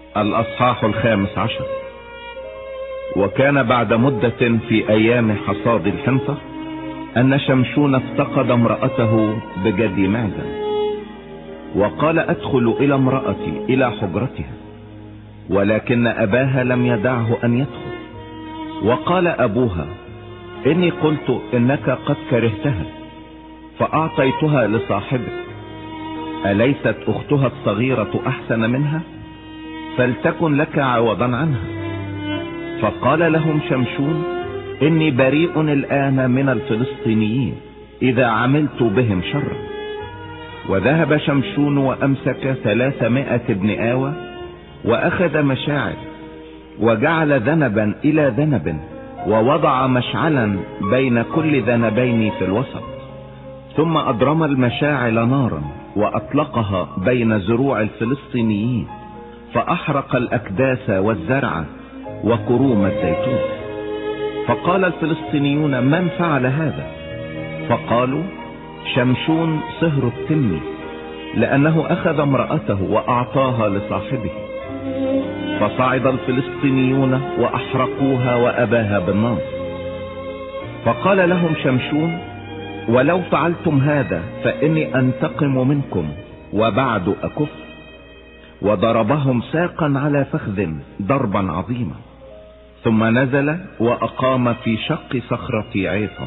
الأصحاح 15. وكان بعد مدة في أيام حصاد الحنطة أن شمشون افتقد امرأته بجد معزة، وقال أدخل إلى امرأتي إلى حجرتها، ولكن أباها لم يدعه أن يدخل. وقال أبوها: إني قلت إنك قد كرهتها فأعطيتها لصاحبك، أليست أختها الصغيرة أحسن منها؟ فلتكن لك عوضا عنها. فقال لهم شمشون: إني بريء الآن من الفلسطينيين إذا عملت بهم شرا. وذهب شمشون وأمسك 300 ابن آوى وأخذ مشاعل، وجعل ذنبا إلى ذنب، ووضع مشعلا بين كل ذنبين في الوسط، ثم أضرم المشاعل نارا وأطلقها بين زروع الفلسطينيين، فأحرق الأكداس والزرع وكروم الزيتون. فقال الفلسطينيون: من فعل هذا؟ فقالوا: شمشون صهر التمي، لأنه أخذ امرأته وأعطاها لصاحبه. فصعد الفلسطينيون وأحرقوها وأباها بالنار. فقال لهم شمشون: ولو فعلتم هذا فإني أنتقم منكم وبعد أكف. وضربهم ساقا على فخذ ضربا عظيما، ثم نزل وأقام في شق صخرة عيطم.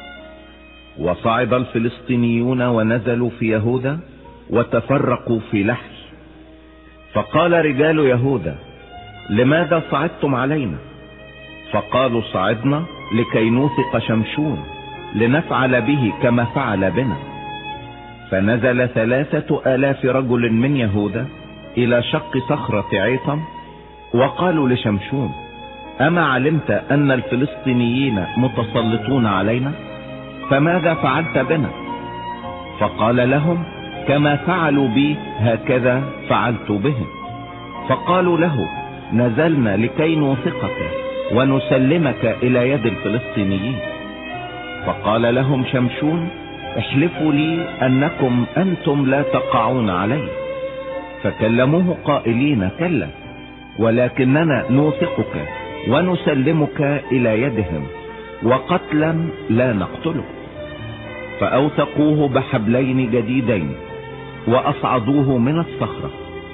وصعد الفلسطينيون ونزلوا في يهوذا وتفرقوا في لحي. فقال رجال يهوذا: لماذا صعدتم علينا؟ فقالوا: صعدنا لكي نوثق شمشون لنفعل به كما فعل بنا. فنزل 3000 رجل من يهوذا إلى شق صخرة عيطم، وقالوا لشمشون: أما علمت أن الفلسطينيين متسلطون علينا؟ فماذا فعلت بنا؟ فقال لهم: كما فعلوا بي هكذا فعلت بهم. فقالوا له: نزلنا لكي نوثقك ونسلمك إلى يد الفلسطينيين. فقال لهم شمشون: احلفوا لي أنكم أنتم لا تقعون علي. فكلموه قائلين: كلا، ولكننا نوثقك ونسلمك إلى يدهم، وقتلا لا نقتله. فأوثقوه بحبلين جديدين وأصعدوه من الصخرة.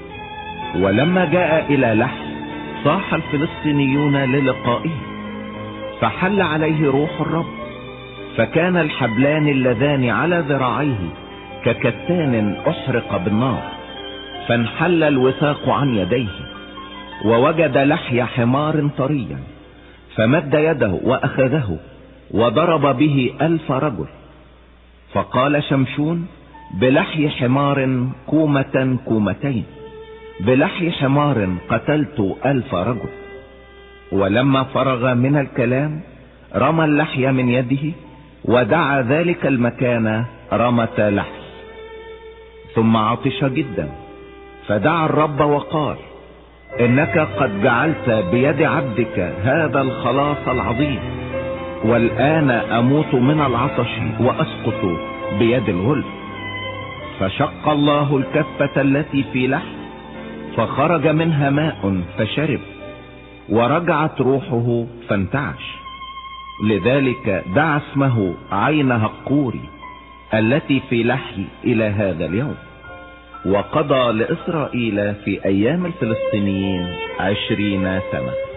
ولما جاء إلى لحي صاح الفلسطينيون للقائه، فحل عليه روح الرب، فكان الحبلان اللذان على ذراعيه ككتان أحرق بالنار، فانحل الوثاق عن يديه. ووجد لحي حمار طريا، فمد يده وأخذه وضرب به 1000 رجل. فقال شمشون: بلحي حمار كومة كومتين، بلحي حمار قتلت 1000 رجل. ولما فرغ من الكلام رمى اللحي من يده، ودعا ذلك المكان رمة لحي. ثم عطش جدا، فدعا الرب وقال: إنك قد جعلت بيد عبدك هذا الخلاص العظيم، والآن أموت من العطش وأسقط بيد الغلف. فشق الله الكفة التي في لحي، فخرج منها ماء فشرب، ورجعت روحه فانتعش. لذلك دعا اسمه عين هقوري التي في لحي إلى هذا اليوم. وقضى لإسرائيل في أيام الفلسطينيين 20 سنة.